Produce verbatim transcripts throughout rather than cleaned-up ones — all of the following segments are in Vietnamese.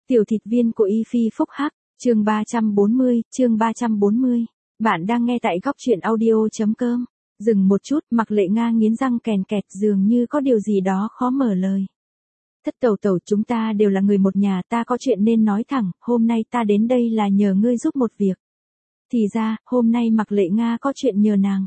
Tiểu thịt viên của Y Phi phúc hắc, chương ba trăm bốn mươi, chương ba trăm bốn mươi. Bạn đang nghe tại góc truyện audio.com. Dừng một chút, Mạc Lệ Nga nghiến răng kèn kẹt, dường như có điều gì đó khó mở lời. Thất tẩu tẩu, chúng ta đều là người một nhà, ta có chuyện nên nói thẳng, hôm nay ta đến đây là nhờ ngươi giúp một việc. Thì ra, hôm nay Mạc Lệ Nga có chuyện nhờ nàng.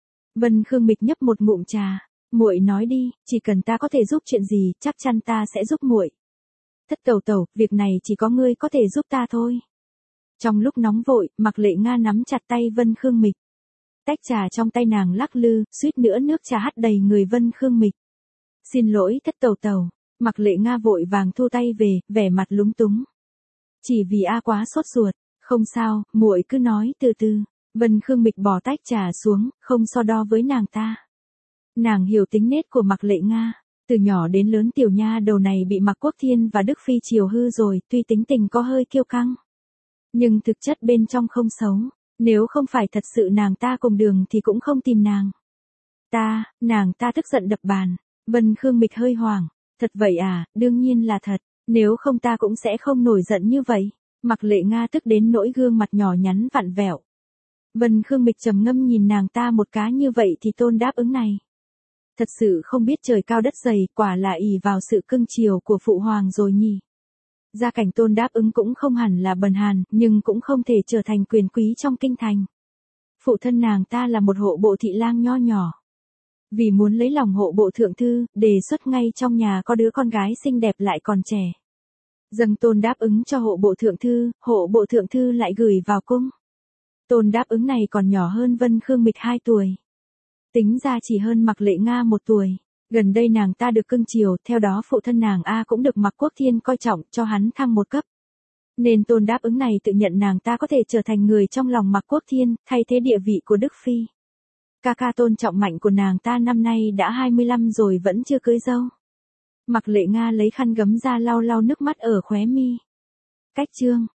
Vân Khương Mịch nhấp một ngụm trà, muội nói đi, chỉ cần ta có thể giúp chuyện gì, chắc chắn ta sẽ giúp muội. Thất tẩu tẩu, việc này chỉ có ngươi có thể giúp ta thôi. Trong lúc nóng vội, Mạc Lệ Nga nắm chặt tay Vân Khương Mịch. Tách trà trong tay nàng lắc lư, suýt nữa nước trà hắt đầy người Vân Khương Mịch. Xin lỗi thất tẩu tẩu. Mạc Lệ Nga vội vàng thu tay về, vẻ mặt lúng túng. Chỉ vì A quá sốt ruột, không sao, muội cứ nói từ từ. Vân Khương Mịch bỏ tách trà xuống, không so đo với nàng ta. Nàng hiểu tính nết của Mạc Lệ Nga. Từ nhỏ đến lớn tiểu nha đầu này bị Mạc Quốc Thiên và Đức Phi chiều hư rồi, tuy tính tình có hơi kiêu căng. Nhưng thực chất bên trong không xấu, nếu không phải thật sự nàng ta cùng đường thì cũng không tìm nàng. Ta, nàng ta tức giận đập bàn. Vân Khương Mịch hơi hoảng. Thật vậy à, đương nhiên là thật, nếu không ta cũng sẽ không nổi giận như vậy. Mạc Lệ Nga tức đến nỗi gương mặt nhỏ nhắn vặn vẹo. Vân Khương Mịch trầm ngâm nhìn nàng ta một cái, như vậy thì Tôn đáp ứng này. Thật sự không biết trời cao đất dày, quả là ỷ vào sự cưng chiều của phụ hoàng rồi nhỉ. Gia cảnh Tôn đáp ứng cũng không hẳn là bần hàn, nhưng cũng không thể trở thành quyền quý trong kinh thành. Phụ thân nàng ta là một hộ bộ thị lang nho nhỏ. Vì muốn lấy lòng hộ bộ thượng thư, đề xuất ngay trong nhà có đứa con gái xinh đẹp lại còn trẻ. Dâng Tôn đáp ứng cho hộ bộ thượng thư, hộ bộ thượng thư lại gửi vào cung. Tôn đáp ứng này còn nhỏ hơn Vân Khương Mịch hai tuổi. Tính ra chỉ hơn Mạc Lệ Nga một tuổi. Gần đây nàng ta được cưng chiều, theo đó phụ thân nàng A cũng được Mạc Quốc Thiên coi trọng, cho hắn thăng một cấp. Nên Tôn đáp ứng này tự nhận nàng ta có thể trở thành người trong lòng Mạc Quốc Thiên, thay thế địa vị của Đức Phi. Ca ca tôn trọng mạnh của nàng ta năm nay đã hai mươi lăm rồi vẫn chưa cưới dâu. Mạc Lệ Nga lấy khăn gấm ra lau lau nước mắt ở khóe mi. Cách chương,